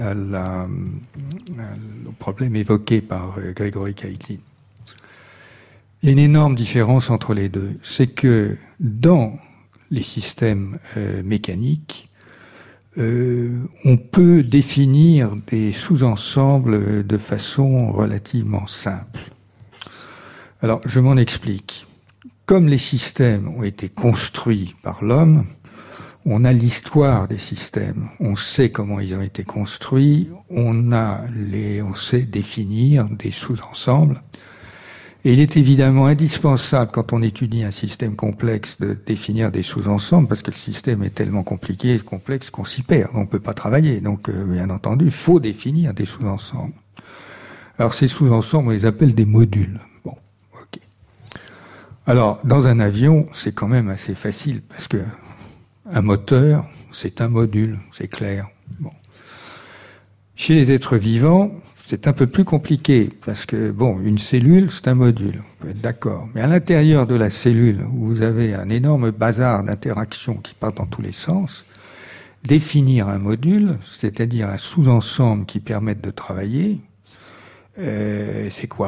au problème évoqué par Grégory Keitin. Il y a une énorme différence entre les deux. C'est que dans les systèmes mécaniques, on peut définir des sous-ensembles de façon relativement simple. Alors, je m'en explique. Comme les systèmes ont été construits par l'homme, on a l'histoire des systèmes. On sait comment ils ont été construits. On sait définir des sous-ensembles. Et il est évidemment indispensable, quand on étudie un système complexe, de définir des sous-ensembles, parce que le système est tellement compliqué et complexe qu'on s'y perd. On ne peut pas travailler. Donc, bien entendu, il faut définir des sous-ensembles. Alors, ces sous-ensembles, on les appelle des modules. Ok. Alors, dans un avion, c'est quand même assez facile, parce que un moteur, c'est un module, c'est clair. Bon. Chez les êtres vivants, c'est un peu plus compliqué, parce que, une cellule, c'est un module, on peut être d'accord. Mais à l'intérieur de la cellule, où vous avez un énorme bazar d'interactions qui part dans tous les sens, définir un module, c'est-à-dire un sous-ensemble qui permette de travailler, c'est quoi ?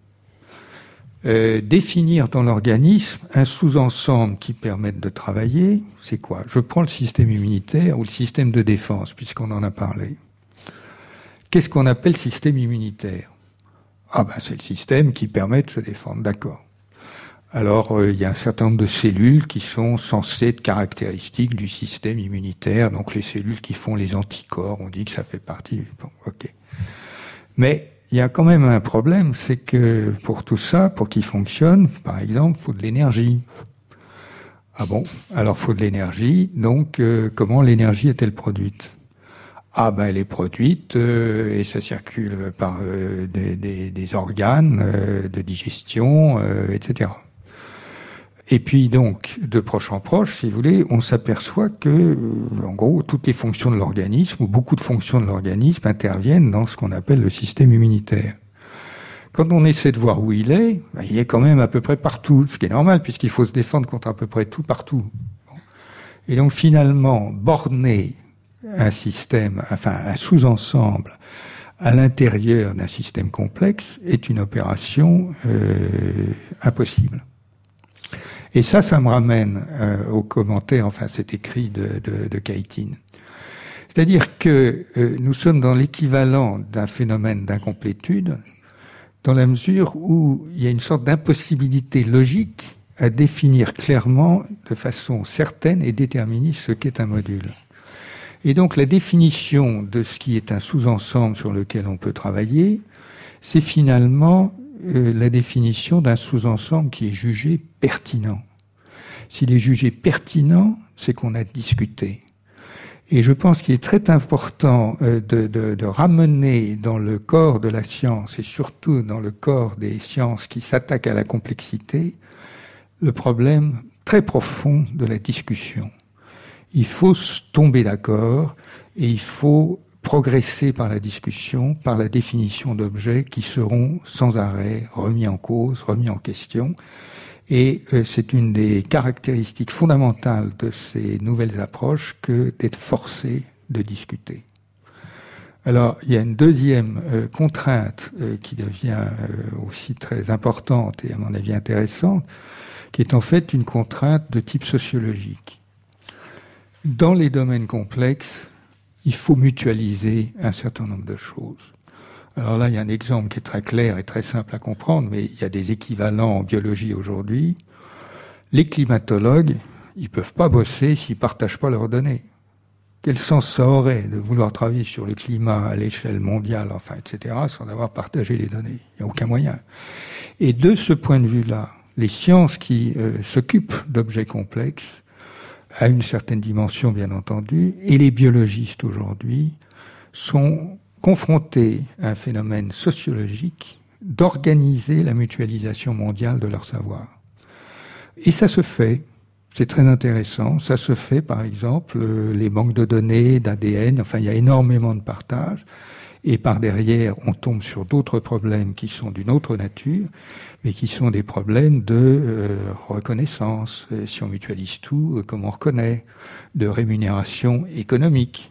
Définir dans l'organisme un sous-ensemble qui permette de travailler, c'est quoi ? Je prends le système immunitaire ou le système de défense, puisqu'on en a parlé. Qu'est-ce qu'on appelle système immunitaire ? C'est le système qui permet de se défendre, d'accord. Alors, il y a un certain nombre de cellules qui sont censées être caractéristiques du système immunitaire, donc les cellules qui font les anticorps, on dit que ça fait partie... ok. Mais il y a quand même un problème, c'est que pour tout ça, pour qu'il fonctionne, par exemple, il faut de l'énergie. Ah bon ? Alors, il faut de l'énergie, donc comment l'énergie est-elle produite ? Elle est produite et ça circule par des organes de digestion, etc. Et puis donc, de proche en proche, si vous voulez, on s'aperçoit que, en gros, toutes les fonctions de l'organisme, ou beaucoup de fonctions de l'organisme, interviennent dans ce qu'on appelle le système immunitaire. Quand on essaie de voir où il est quand même à peu près partout, ce qui est normal puisqu'il faut se défendre contre à peu près tout partout. Et donc finalement, borner un système, enfin un sous-ensemble à l'intérieur d'un système complexe est une opération impossible. Et ça me ramène au commentaire, enfin cet écrit de Keitin. C'est-à-dire que nous sommes dans l'équivalent d'un phénomène d'incomplétude, dans la mesure où il y a une sorte d'impossibilité logique à définir clairement, de façon certaine et déterministe, ce qu'est un module. Et donc la définition de ce qui est un sous-ensemble sur lequel on peut travailler, c'est finalement la définition d'un sous-ensemble qui est jugé pertinent. S'il est jugé pertinent, c'est qu'on a discuté. Et je pense qu'il est très important de ramener dans le corps de la science, et surtout dans le corps des sciences qui s'attaquent à la complexité, le problème très profond de la discussion. Il faut tomber d'accord et il faut progresser par la discussion, par la définition d'objets qui seront sans arrêt remis en cause, remis en question. Et c'est une des caractéristiques fondamentales de ces nouvelles approches que d'être forcé de discuter. Alors, il y a une deuxième contrainte qui devient aussi très importante et à mon avis intéressante, qui est en fait une contrainte de type sociologique. Dans les domaines complexes, il faut mutualiser un certain nombre de choses. Alors là, il y a un exemple qui est très clair et très simple à comprendre, mais il y a des équivalents en biologie aujourd'hui. Les climatologues, ils peuvent pas bosser s'ils partagent pas leurs données. Quel sens ça aurait de vouloir travailler sur le climat à l'échelle mondiale, enfin, etc., sans avoir partagé les données? Il n'y a aucun moyen. Et de ce point de vue-là, les sciences qui s'occupent d'objets complexes, à une certaine dimension, bien entendu, et les biologistes aujourd'hui sont confrontés à un phénomène sociologique d'organiser la mutualisation mondiale de leur savoir. Et ça se fait, c'est très intéressant, ça se fait par exemple, les banques de données, d'ADN, enfin il y a énormément de partage, et par derrière on tombe sur d'autres problèmes qui sont d'une autre nature, mais qui sont des problèmes de reconnaissance, si on mutualise tout, comment on reconnaît, de rémunération économique.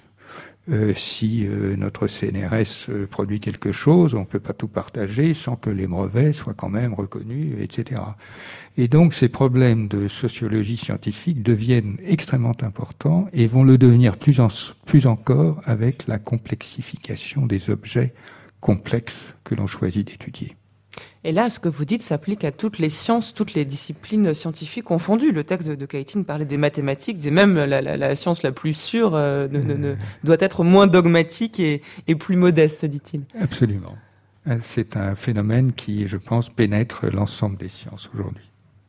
Si notre CNRS produit quelque chose, on ne peut pas tout partager sans que les brevets soient quand même reconnus, etc. Et donc ces problèmes de sociologie scientifique deviennent extrêmement importants et vont le devenir plus encore avec la complexification des objets complexes que l'on choisit d'étudier. Et là, ce que vous dites s'applique à toutes les sciences, toutes les disciplines scientifiques confondues. Le texte de Keitin parlait des mathématiques, et même la science la plus sûre doit être moins dogmatique et plus modeste, dit-il. Absolument. C'est un phénomène qui, je pense, pénètre l'ensemble des sciences aujourd'hui.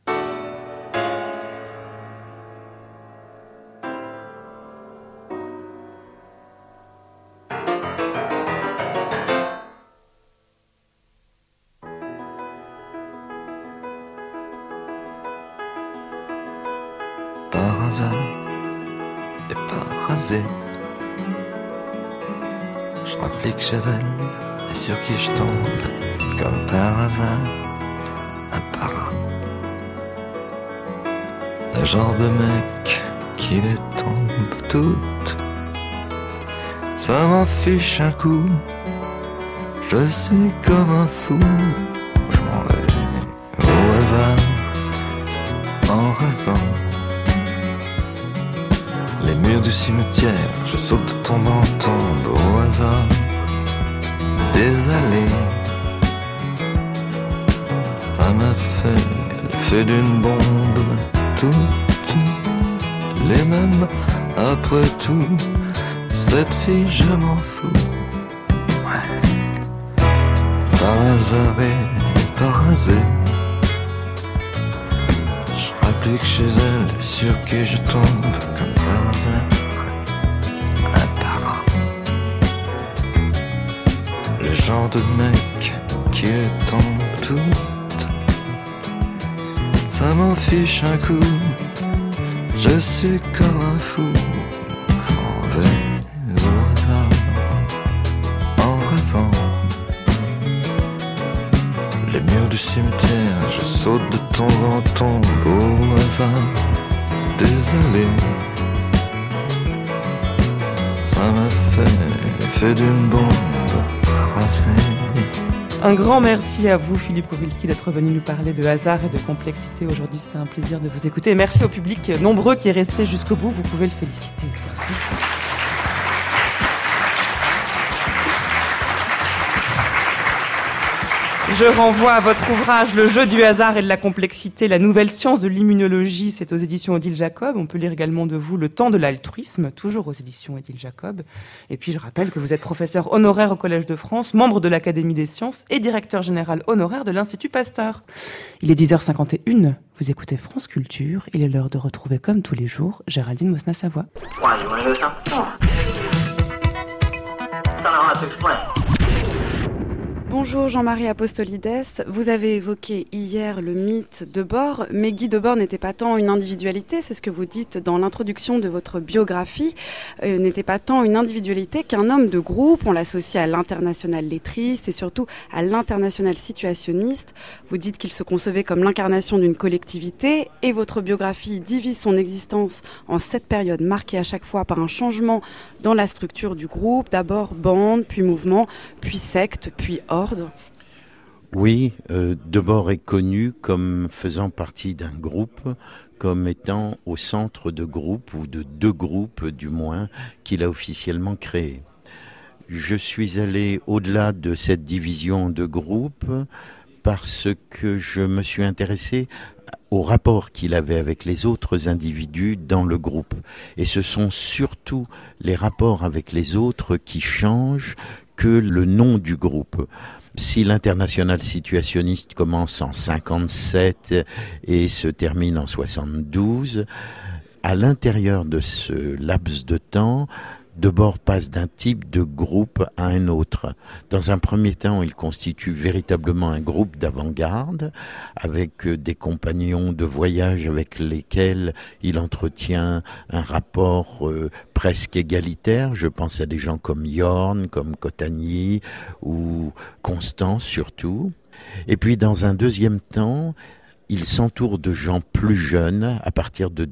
Je rapplique chez elle et sur qui je tombe comme par hasard, un para. Le genre de mec qui les tombe toutes. Ça m'en fiche un coup. Je suis comme un fou. Je m'en vais au hasard en rasant les murs du cimetière, je saute, tombe en tombe au hasard des allées. Ça m'a fait l'effet d'une bombe, toutes les mêmes. Après tout, cette fille, je m'en fous. Ouais. Par hasard et par hasard, je rapplique chez elle sur qui je tombe comme par hasard, un para. Le genre de mec qui les tombe toutes. Ça m'en fiche un coup. Je suis comme un fou. Je m'en vais au hasard en rasant du cimetière, je saute de tombe en tombe au hasard. Désolé, ça m'a fait l'effet d'une bombe ratée. Un grand merci à vous, Philippe Kowilski, d'être venu nous parler de hasard et de complexité. Aujourd'hui, c'était un plaisir de vous écouter. Et merci au public nombreux qui est resté jusqu'au bout. Vous pouvez le féliciter. Je renvoie à votre ouvrage « Le jeu du hasard et de la complexité, la nouvelle science de l'immunologie ». C'est aux éditions Odile Jacob. On peut lire également de vous « Le temps de l'altruisme », toujours aux éditions Odile Jacob. Et puis je rappelle que vous êtes professeur honoraire au Collège de France, membre de l'Académie des sciences et directeur général honoraire de l'Institut Pasteur. Il est 10h51, vous écoutez France Culture. Il est l'heure de retrouver comme tous les jours Géraldine Mosna-Savoie. Bonjour Jean-Marie Apostolides, vous avez évoqué hier le mythe Debord, mais Guy Debord n'était pas tant une individualité, c'est ce que vous dites dans l'introduction de votre biographie, n'était pas tant une individualité qu'un homme de groupe. On l'associe à l'international lettriste et surtout à l'international situationniste. Vous dites qu'il se concevait comme l'incarnation d'une collectivité et votre biographie divise son existence en 7 périodes marquées à chaque fois par un changement dans la structure du groupe, d'abord bande, puis mouvement, puis secte, puis ordre. Oui, Debord est connu comme faisant partie d'un groupe, comme étant au centre de groupes, ou de 2 groupes du moins, qu'il a officiellement créés. Je suis allé au-delà de cette division de groupes parce que je me suis intéressé au rapport qu'il avait avec les autres individus dans le groupe. Et ce sont surtout les rapports avec les autres qui changent que le nom du groupe. Si l'international situationniste commence en 57 et se termine en 72, à l'intérieur de ce laps de temps, Debord passe d'un type de groupe à un autre. Dans un premier temps, il constitue véritablement un groupe d'avant-garde avec des compagnons de voyage avec lesquels il entretient un rapport presque égalitaire. Je pense à des gens comme Yorn, comme Cottagny ou Constant surtout. Et puis dans un deuxième temps, il s'entoure de gens plus jeunes, à partir de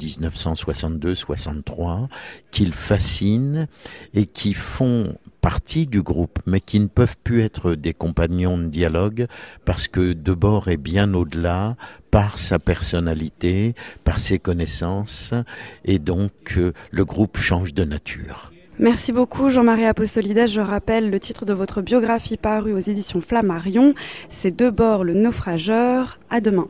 1962-63, qu'il fascine et qui font partie du groupe, mais qui ne peuvent plus être des compagnons de dialogue parce que Debord est bien au-delà par sa personnalité, par ses connaissances, et donc le groupe change de nature. Merci beaucoup Jean-Marie Apostolides. Je rappelle le titre de votre biographie parue aux éditions Flammarion. C'est Debord le naufrageur. À demain.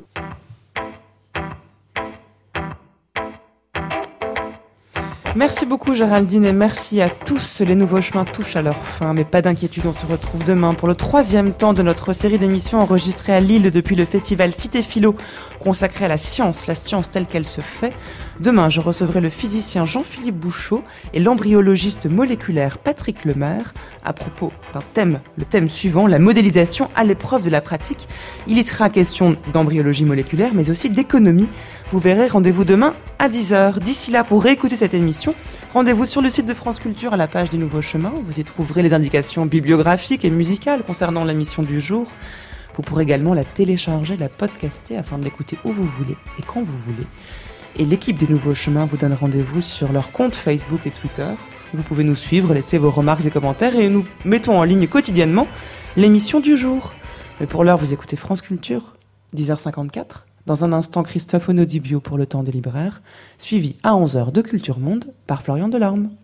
Merci beaucoup Géraldine et merci à tous. Les nouveaux chemins touchent à leur fin, mais pas d'inquiétude, on se retrouve demain pour le 3e temps de notre série d'émissions enregistrée à Lille depuis le festival Cité Philo, consacré à la science telle qu'elle se fait. Demain, je recevrai le physicien Jean-Philippe Bouchot et l'embryologiste moléculaire Patrick Lemaire à propos d'un thème, le thème suivant, la modélisation à l'épreuve de la pratique. Il y sera question d'embryologie moléculaire, mais aussi d'économie. Vous verrez, rendez-vous demain à 10h. D'ici là, pour réécouter cette émission, rendez-vous sur le site de France Culture à la page des Nouveaux Chemins. Vous y trouverez les indications bibliographiques et musicales concernant l'émission du jour. Vous pourrez également la télécharger, la podcaster afin de l'écouter où vous voulez et quand vous voulez. Et l'équipe des Nouveaux Chemins vous donne rendez-vous sur leur compte Facebook et Twitter. Vous pouvez nous suivre, laisser vos remarques et commentaires et nous mettons en ligne quotidiennement l'émission du jour. Mais pour l'heure, vous écoutez France Culture, 10h54. Dans un instant, Christophe Onodibio pour le temps des libraires, suivi à 11h de Culture Monde par Florian Delorme.